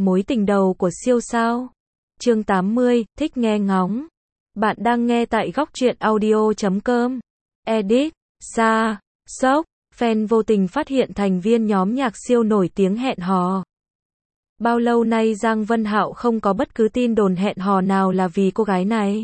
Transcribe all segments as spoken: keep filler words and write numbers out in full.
Mối tình đầu của siêu sao. Chương tám mươi, thích nghe ngóng. Bạn đang nghe tại góc truyện audio chấm com. Edit, Sa, Sốc, fan vô tình phát hiện thành viên nhóm nhạc siêu nổi tiếng hẹn hò. Bao lâu nay Giang Vân Hạo không có bất cứ tin đồn hẹn hò nào là vì cô gái này.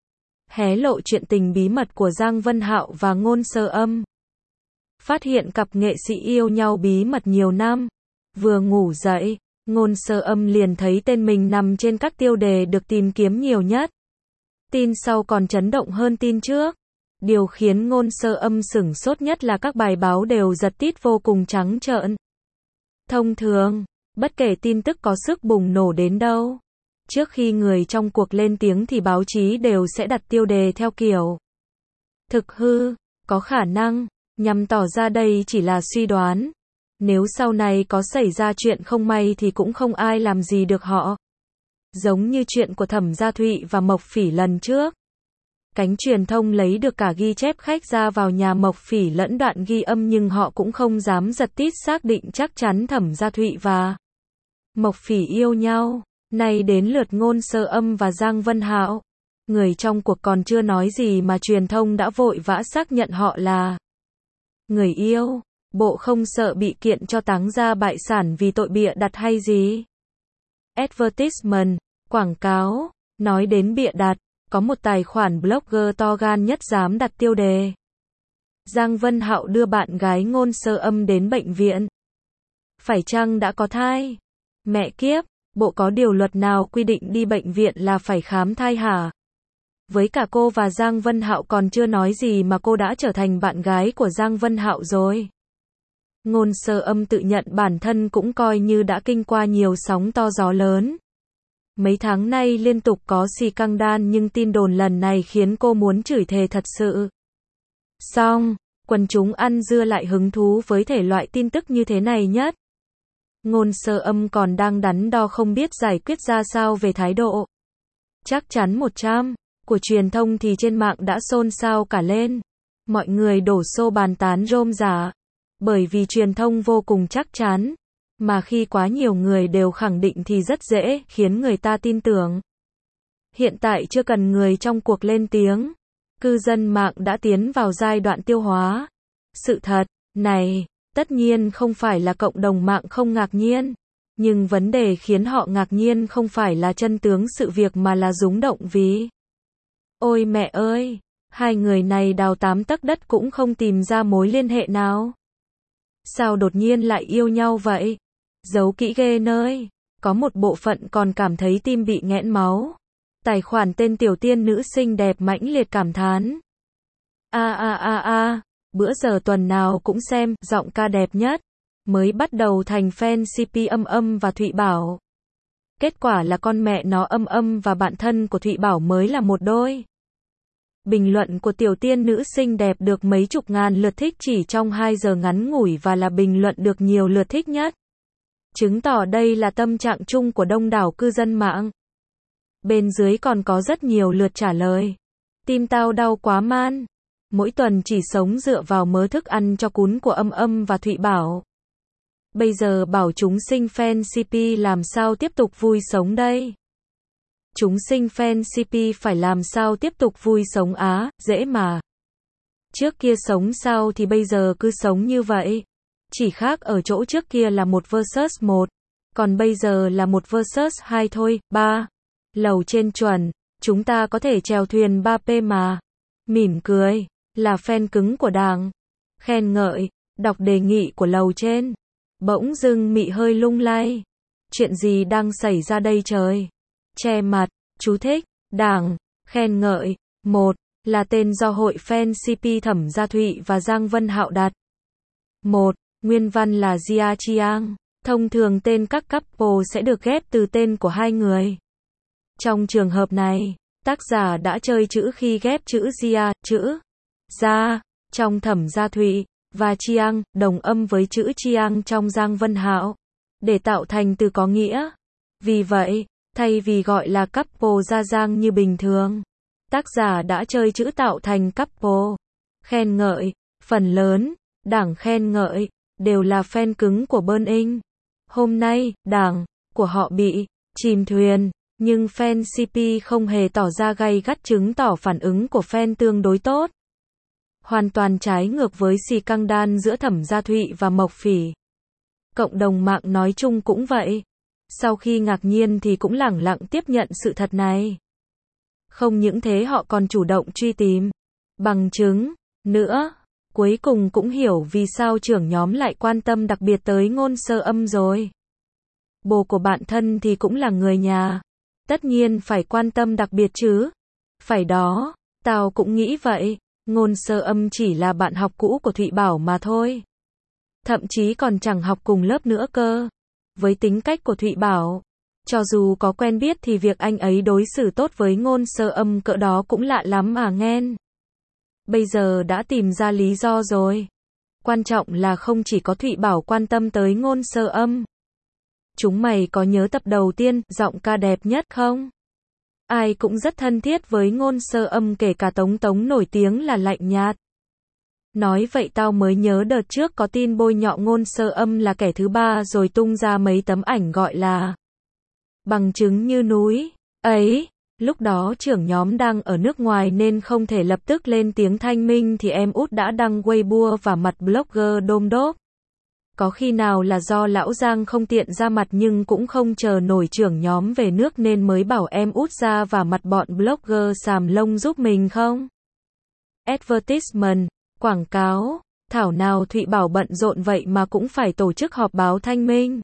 Hé lộ chuyện tình bí mật của Giang Vân Hạo và Ngôn Sơ Âm. Phát hiện cặp nghệ sĩ yêu nhau bí mật nhiều năm. Vừa ngủ dậy, Ngôn Sơ Âm liền thấy tên mình nằm trên các tiêu đề được tìm kiếm nhiều nhất. Tin sau còn chấn động hơn tin trước. Điều khiến Ngôn Sơ Âm sửng sốt nhất là các bài báo đều giật tít vô cùng trắng trợn. Thông thường, bất kể tin tức có sức bùng nổ đến đâu, trước khi người trong cuộc lên tiếng thì báo chí đều sẽ đặt tiêu đề theo kiểu thực hư, có khả năng, nhằm tỏ ra đây chỉ là suy đoán. Nếu sau này có xảy ra chuyện không may thì cũng không ai làm gì được họ. Giống như chuyện của Thẩm Gia Thụy và Mộc Phỉ lần trước. Cánh truyền thông lấy được cả ghi chép khách ra vào nhà Mộc Phỉ lẫn đoạn ghi âm nhưng họ cũng không dám giật tít xác định chắc chắn Thẩm Gia Thụy và Mộc Phỉ yêu nhau. Nay đến lượt Ngôn Sơ Âm và Giang Vân Hạo. Người trong cuộc còn chưa nói gì mà truyền thông đã vội vã xác nhận họ là người yêu. Bộ không sợ bị kiện cho táng ra bại sản vì tội bịa đặt hay gì? Advertisement, quảng cáo. Nói đến bịa đặt, có một tài khoản blogger to gan nhất dám đặt tiêu đề. Giang Vân Hạo đưa bạn gái Ngôn Sơ Âm đến bệnh viện. Phải chăng đã có thai? Mẹ kiếp, bộ có điều luật nào quy định đi bệnh viện là phải khám thai hả? Với cả cô và Giang Vân Hạo còn chưa nói gì mà cô đã trở thành bạn gái của Giang Vân Hạo rồi. Ngôn Sơ Âm tự nhận bản thân cũng coi như đã kinh qua nhiều sóng to gió lớn. Mấy tháng nay liên tục có xì căng đan nhưng tin đồn lần này khiến cô muốn chửi thề thật sự. Xong, quần chúng ăn dưa lại hứng thú với thể loại tin tức như thế này nhất. Ngôn Sơ Âm còn đang đắn đo không biết giải quyết ra sao về thái độ chắc chắn một trăm của truyền thông thì trên mạng đã xôn xao cả lên. Mọi người đổ xô bàn tán rôm rả. Bởi vì truyền thông vô cùng chắc chắn, mà khi quá nhiều người đều khẳng định thì rất dễ khiến người ta tin tưởng. Hiện tại chưa cần người trong cuộc lên tiếng, cư dân mạng đã tiến vào giai đoạn tiêu hóa. Sự thật này, tất nhiên không phải là cộng đồng mạng không ngạc nhiên, nhưng vấn đề khiến họ ngạc nhiên không phải là chân tướng sự việc mà là rúng động vì ôi mẹ ơi, hai người này đào tám tấc đất cũng không tìm ra mối liên hệ nào. Sao đột nhiên lại yêu nhau vậy? Giấu kỹ ghê nơi. Có một bộ phận còn cảm thấy tim bị nghẽn máu. Tài khoản tên Tiểu Tiên nữ xinh đẹp mãnh liệt cảm thán. A a a a, bữa giờ tuần nào cũng xem, giọng ca đẹp nhất. Mới bắt đầu thành fan xê pê Âm Âm và Thụy Bảo. Kết quả là con mẹ nó Âm Âm và bạn thân của Thụy Bảo mới là một đôi. Bình luận của Tiểu Tiên nữ xinh đẹp được mấy chục ngàn lượt thích chỉ trong hai giờ ngắn ngủi và là bình luận được nhiều lượt thích nhất. Chứng tỏ đây là tâm trạng chung của đông đảo cư dân mạng. Bên dưới còn có rất nhiều lượt trả lời. Tim tao đau quá man. Mỗi tuần chỉ sống dựa vào mớ thức ăn cho cún của Âm Âm và Thụy Bảo. Bây giờ bảo chúng sinh fan xê pê làm sao tiếp tục vui sống đây? Chúng sinh fan xê pê phải làm sao tiếp tục vui sống á, dễ mà. Trước kia sống sao thì bây giờ cứ sống như vậy. Chỉ khác ở chỗ trước kia là một versus một, còn bây giờ là một versus hai thôi. Ba. Lầu trên chuẩn, chúng ta có thể chèo thuyền ba pê mà. Mỉm cười, là fan cứng của Đảng. Khen ngợi, đọc đề nghị của lầu trên. Bỗng dưng mị hơi lung lay. Chuyện gì đang xảy ra đây trời? Che mặt, chú thích, Đảng, khen ngợi. Một, là tên do hội fan xê pê Thẩm Gia Thụy và Giang Vân Hạo đặt. Một, nguyên văn là Jia Chiang. Thông thường tên các couple sẽ được ghép từ tên của hai người. Trong trường hợp này, tác giả đã chơi chữ khi ghép chữ Jia, chữ Gia, trong Thẩm Gia Thụy, và Chiang, đồng âm với chữ Chiang trong Giang Vân Hạo, để tạo thành từ có nghĩa. Vì vậy, thay vì gọi là couple Gia Giang như bình thường, tác giả đã chơi chữ tạo thành couple. Khen ngợi, phần lớn, Đảng khen ngợi, đều là fan cứng của Burning. Hôm nay, Đảng, của họ bị chìm thuyền, nhưng fan xê pê không hề tỏ ra gay gắt, chứng tỏ phản ứng của fan tương đối tốt. Hoàn toàn trái ngược với scandal giữa Thẩm Gia Thụy và Mộc Phỉ. Cộng đồng mạng nói chung cũng vậy. Sau khi ngạc nhiên thì cũng lẳng lặng tiếp nhận sự thật này. Không những thế họ còn chủ động truy tìm bằng chứng nữa. Cuối cùng cũng hiểu vì sao trưởng nhóm lại quan tâm đặc biệt tới Ngôn Sơ Âm rồi. Bồ của bạn thân thì cũng là người nhà. Tất nhiên phải quan tâm đặc biệt chứ. Phải đó, tao cũng nghĩ vậy. Ngôn Sơ Âm chỉ là bạn học cũ của Thụy Bảo mà thôi. Thậm chí còn chẳng học cùng lớp nữa cơ. Với tính cách của Thụy Bảo, cho dù có quen biết thì việc anh ấy đối xử tốt với Ngôn Sơ Âm cỡ đó cũng lạ lắm à nghen. Bây giờ đã tìm ra lý do rồi. Quan trọng là không chỉ có Thụy Bảo quan tâm tới Ngôn Sơ Âm. Chúng mày có nhớ tập đầu tiên, giọng ca đẹp nhất không? Ai cũng rất thân thiết với Ngôn Sơ Âm, kể cả Tống Tống nổi tiếng là lạnh nhạt. Nói vậy tao mới nhớ đợt trước có tin bôi nhọ Ngôn Sơ Âm là kẻ thứ ba rồi tung ra mấy tấm ảnh gọi là bằng chứng như núi. Ấy, lúc đó trưởng nhóm đang ở nước ngoài nên không thể lập tức lên tiếng thanh minh thì em út đã đăng Weibo và mặt blogger đôm đốp. Có khi nào là do lão Giang không tiện ra mặt nhưng cũng không chờ nổi trưởng nhóm về nước nên mới bảo em út ra và mặt bọn blogger xàm lông giúp mình không? Advertisement, quảng cáo, thảo nào Thụy Bảo bận rộn vậy mà cũng phải tổ chức họp báo thanh minh.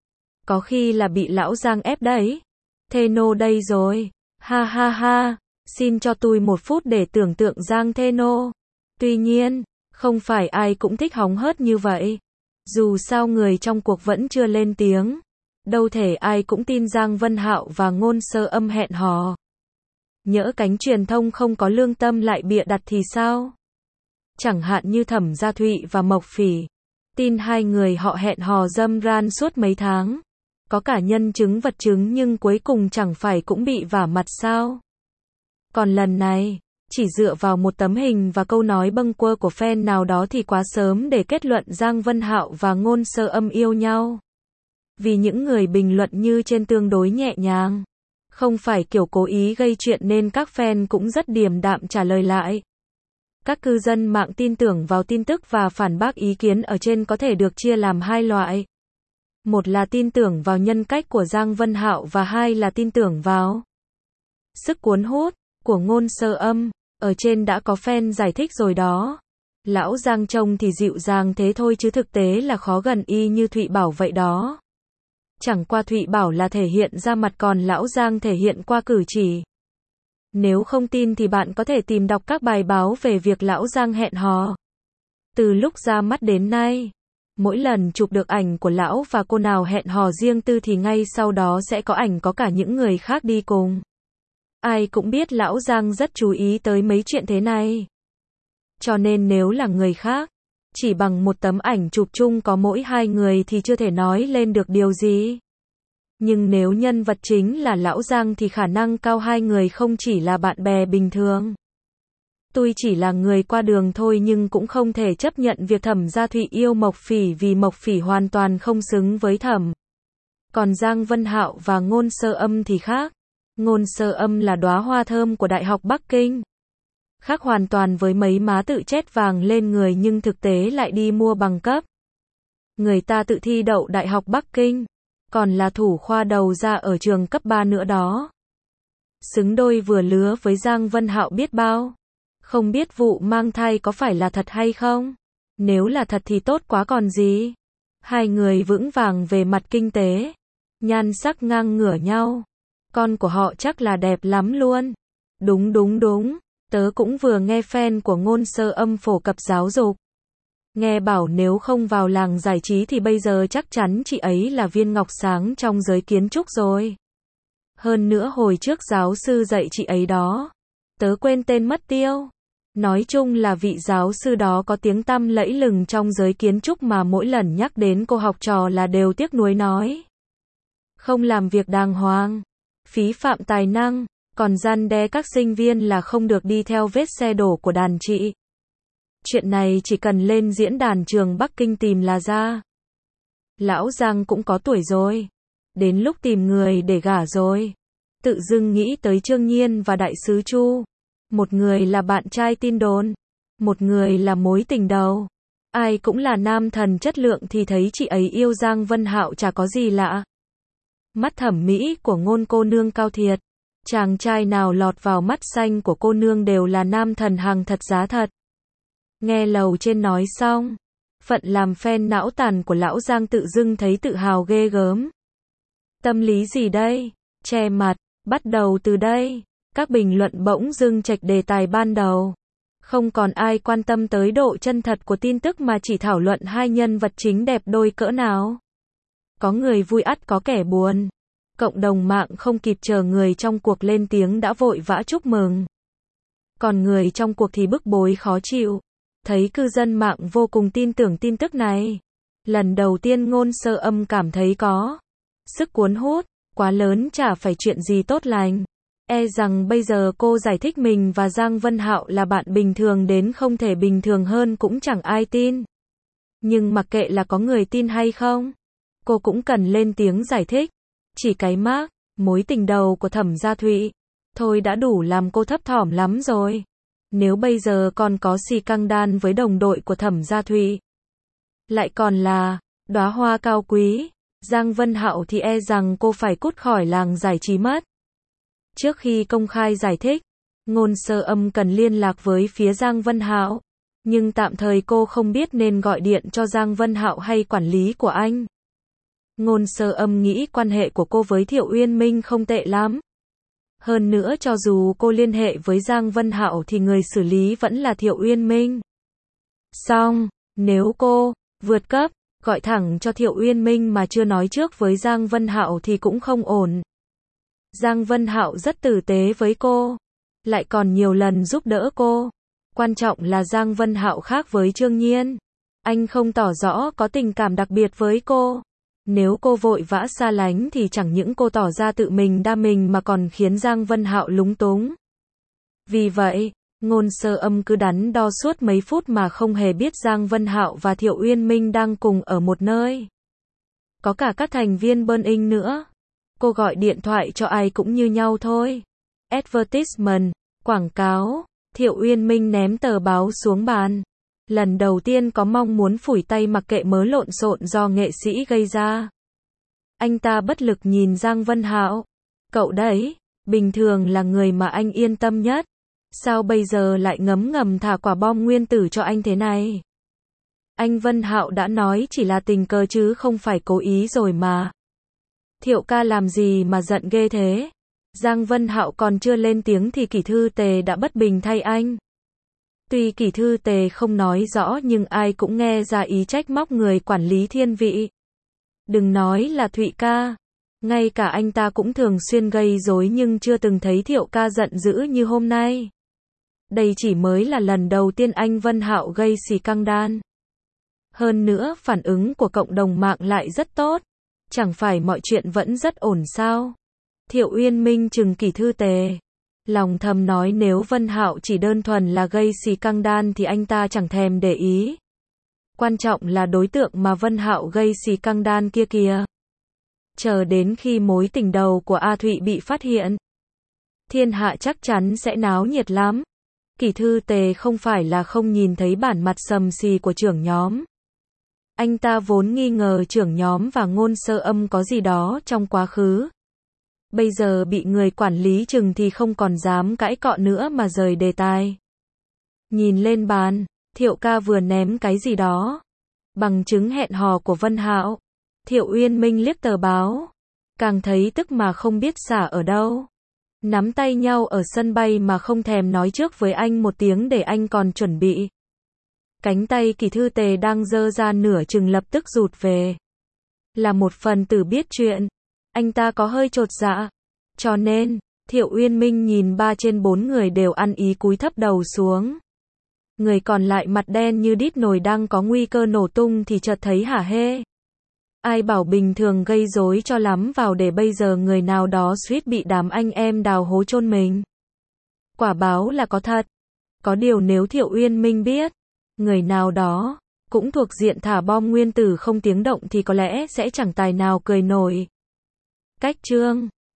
Có khi là bị lão Giang ép đấy. Theno đây rồi. Ha ha ha, xin cho tôi một phút để tưởng tượng Giang Theno. Tuy nhiên, không phải ai cũng thích hóng hớt như vậy. Dù sao người trong cuộc vẫn chưa lên tiếng. Đâu thể ai cũng tin Giang Vân Hạo và Ngôn Sơ Âm hẹn hò. Nhỡ cánh truyền thông không có lương tâm lại bịa đặt thì sao? Chẳng hạn như Thẩm Gia Thụy và Mộc Phỉ. Tin hai người họ hẹn hò dâm ran suốt mấy tháng. Có cả nhân chứng vật chứng nhưng cuối cùng chẳng phải cũng bị vả mặt sao? Còn lần này, chỉ dựa vào một tấm hình và câu nói bâng quơ của fan nào đó thì quá sớm để kết luận Giang Vân Hạo và Ngôn Sơ Âm yêu nhau. Vì những người bình luận như trên tương đối nhẹ nhàng. Không phải kiểu cố ý gây chuyện nên các fan cũng rất điềm đạm trả lời lại. Các cư dân mạng tin tưởng vào tin tức và phản bác ý kiến ở trên có thể được chia làm hai loại. Một là tin tưởng vào nhân cách của Giang Vân Hạo và hai là tin tưởng vào sức cuốn hút của Ngôn Sơ Âm. Ở trên đã có fan giải thích rồi đó. Lão Giang trông thì dịu dàng thế thôi chứ thực tế là khó gần y như Thụy Bảo vậy đó. Chẳng qua Thụy Bảo là thể hiện ra mặt còn lão Giang thể hiện qua cử chỉ. Nếu không tin thì bạn có thể tìm đọc các bài báo về việc lão Giang hẹn hò. Từ lúc ra mắt đến nay, mỗi lần chụp được ảnh của lão và cô nào hẹn hò riêng tư thì ngay sau đó sẽ có ảnh có cả những người khác đi cùng. Ai cũng biết lão Giang rất chú ý tới mấy chuyện thế này. Cho nên nếu là người khác, chỉ bằng một tấm ảnh chụp chung có mỗi hai người thì chưa thể nói lên được điều gì. Nhưng nếu nhân vật chính là lão Giang thì khả năng cao hai người không chỉ là bạn bè bình thường. Tôi chỉ là người qua đường thôi nhưng cũng không thể chấp nhận việc Thẩm Gia Thụy yêu Mộc Phỉ vì Mộc Phỉ hoàn toàn không xứng với Thẩm. Còn Giang Vân Hạo và Ngôn Sơ Âm thì khác. Ngôn Sơ Âm là đóa hoa thơm của Đại học Bắc Kinh. Khác hoàn toàn với mấy má tự chét vàng lên người nhưng thực tế lại đi mua bằng cấp. Người ta tự thi đậu Đại học Bắc Kinh, còn là thủ khoa đầu ra ở trường cấp ba nữa đó. Xứng đôi vừa lứa với Giang Vân Hạo biết bao. Không biết vụ mang thai có phải là thật hay không? Nếu là thật thì tốt quá còn gì. Hai người vững vàng về mặt kinh tế. Nhan sắc ngang ngửa nhau. Con của họ chắc là đẹp lắm luôn. Đúng đúng đúng. Tớ cũng vừa nghe fan của Ngôn Sơ Âm phổ cập giáo dục. Nghe bảo nếu không vào làng giải trí thì bây giờ chắc chắn chị ấy là viên ngọc sáng trong giới kiến trúc rồi. Hơn nữa hồi trước giáo sư dạy chị ấy đó. Tớ quên tên mất tiêu. Nói chung là vị giáo sư đó có tiếng tăm lẫy lừng trong giới kiến trúc mà mỗi lần nhắc đến cô học trò là đều tiếc nuối nói. Không làm việc đàng hoàng. Phí phạm tài năng. Còn răn đe các sinh viên là không được đi theo vết xe đổ của đàn chị. Chuyện này chỉ cần lên diễn đàn trường Bắc Kinh tìm là ra. Lão Giang cũng có tuổi rồi. đến lúc tìm người để gả rồi. Tự dưng nghĩ tới Trương Nhiên và Đại sứ Chu. Một người là bạn trai tin đồn, một người là mối tình đầu. Ai cũng là nam thần chất lượng thì thấy chị ấy yêu Giang Vân Hạo chả có gì lạ. Mắt thẩm mỹ của Ngôn cô nương cao thiệt. Chàng trai nào lọt vào mắt xanh của cô nương đều là nam thần hàng thật giá thật. Nghe lầu trên nói xong, phận làm fan não tàn của lão Giang tự dưng thấy tự hào ghê gớm. Tâm lý gì đây? Che mặt, bắt đầu từ đây. Các bình luận bỗng dưng chệch đề tài ban đầu. Không còn ai quan tâm tới độ chân thật của tin tức mà chỉ thảo luận hai nhân vật chính đẹp đôi cỡ nào. Có người vui ắt có kẻ buồn. Cộng đồng mạng không kịp chờ người trong cuộc lên tiếng đã vội vã chúc mừng. Còn người trong cuộc thì bức bối khó chịu. Thấy cư dân mạng vô cùng tin tưởng tin tức này. Lần đầu tiên Ngôn Sơ Âm cảm thấy có sức cuốn hút quá lớn, chả phải chuyện gì tốt lành. E rằng bây giờ cô giải thích mình và Giang Vân Hạo là bạn bình thường đến không thể bình thường hơn cũng chẳng ai tin. Nhưng mặc kệ là có người tin hay không, cô cũng cần lên tiếng giải thích. Chỉ cái mác, mối tình đầu của Thẩm Gia Thụy, thôi đã đủ làm cô thấp thỏm lắm rồi. Nếu bây giờ còn có xì căng đan với đồng đội của Thẩm Gia Thụy, lại còn là đóa hoa cao quý, Giang Vân Hạo thì e rằng cô phải cút khỏi làng giải trí mất. Trước khi công khai giải thích, Ngôn Sơ Âm cần liên lạc với phía Giang Vân Hạo, nhưng tạm thời cô không biết nên gọi điện cho Giang Vân Hạo hay quản lý của anh. Ngôn Sơ Âm nghĩ quan hệ của cô với Thiệu Uyên Minh không tệ lắm. Hơn nữa cho dù cô liên hệ với Giang Vân Hạo thì người xử lý vẫn là Thiệu Uyên Minh. Xong, nếu cô vượt cấp, gọi thẳng cho Thiệu Uyên Minh mà chưa nói trước với Giang Vân Hạo thì cũng không ổn. Giang Vân Hạo rất tử tế với cô, lại còn nhiều lần giúp đỡ cô. Quan trọng là Giang Vân Hạo khác với Trương Nhiên. Anh không tỏ rõ có tình cảm đặc biệt với cô. Nếu cô vội vã xa lánh thì chẳng những cô tỏ ra tự mình đa mình mà còn khiến Giang Vân Hạo lúng túng. Vì vậy, Ngôn Sơ Âm cứ đắn đo suốt mấy phút mà không hề biết Giang Vân Hạo và Thiệu Uyên Minh đang cùng ở một nơi. Có cả các thành viên Burn Inc nữa. Cô gọi điện thoại cho ai cũng như nhau thôi. Advertisement, quảng cáo. Thiệu Uyên Minh ném tờ báo xuống bàn. Lần đầu tiên có mong muốn phủi tay mặc kệ mớ lộn xộn do nghệ sĩ gây ra. Anh ta bất lực nhìn Giang Vân Hạo. Cậu đấy, bình thường là người mà anh yên tâm nhất. Sao bây giờ lại ngấm ngầm thả quả bom nguyên tử cho anh thế này? Anh Vân Hạo đã nói chỉ là tình cờ chứ không phải cố ý rồi mà. Thiệu ca làm gì mà giận ghê thế? Giang Vân Hạo còn chưa lên tiếng thì Kỷ Thư Tề đã bất bình thay anh. Tuy Kỷ Thư Tề không nói rõ nhưng ai cũng nghe ra ý trách móc người quản lý thiên vị. Đừng nói là Thụy ca, ngay cả anh ta cũng thường xuyên gây rối nhưng chưa từng thấy Thiệu ca giận dữ như hôm nay. Đây chỉ mới là lần đầu tiên anh Vân Hạo gây xì căng đan. Hơn nữa phản ứng của cộng đồng mạng lại rất tốt. Chẳng phải mọi chuyện vẫn rất ổn sao? Thiệu Uyên Minh trừng Kỷ Thư Tề. Lòng thầm nói nếu Vân Hạo chỉ đơn thuần là gây xì căng đan thì anh ta chẳng thèm để ý. Quan trọng là đối tượng mà Vân Hạo gây xì căng đan kia kìa. Chờ đến khi mối tình đầu của A Thụy bị phát hiện, thiên hạ chắc chắn sẽ náo nhiệt lắm. Kỷ Thư Tề không phải là không nhìn thấy bản mặt sầm xì của trưởng nhóm. Anh ta vốn nghi ngờ trưởng nhóm và Ngôn Sơ Âm có gì đó trong quá khứ. Bây giờ bị người quản lý trừng thì không còn dám cãi cọ nữa mà rời đề tài. Nhìn lên bàn, Thiệu ca vừa ném cái gì đó. Bằng chứng hẹn hò của Vân Hạo. Thiệu Uyên Minh liếc tờ báo. Càng thấy tức mà không biết xả ở đâu. Nắm tay nhau ở sân bay mà không thèm nói trước với anh một tiếng để anh còn chuẩn bị. Cánh tay Kỷ Thư Tề đang giơ ra nửa chừng lập tức rụt về. Là một phần tử biết chuyện, anh ta có hơi chột dạ. Cho nên, Thiệu Uyên Minh nhìn ba trên bốn người đều ăn ý cúi thấp đầu xuống. Người còn lại mặt đen như đít nồi đang có nguy cơ nổ tung thì chợt thấy hả hê. Ai bảo bình thường gây rối cho lắm vào để bây giờ người nào đó suýt bị đám anh em đào hố chôn mình. Quả báo là có thật. Có điều nếu Thiệu Uyên Minh biết, người nào đó cũng thuộc diện thả bom nguyên tử không tiếng động thì có lẽ sẽ chẳng tài nào cười nổi. Cách chương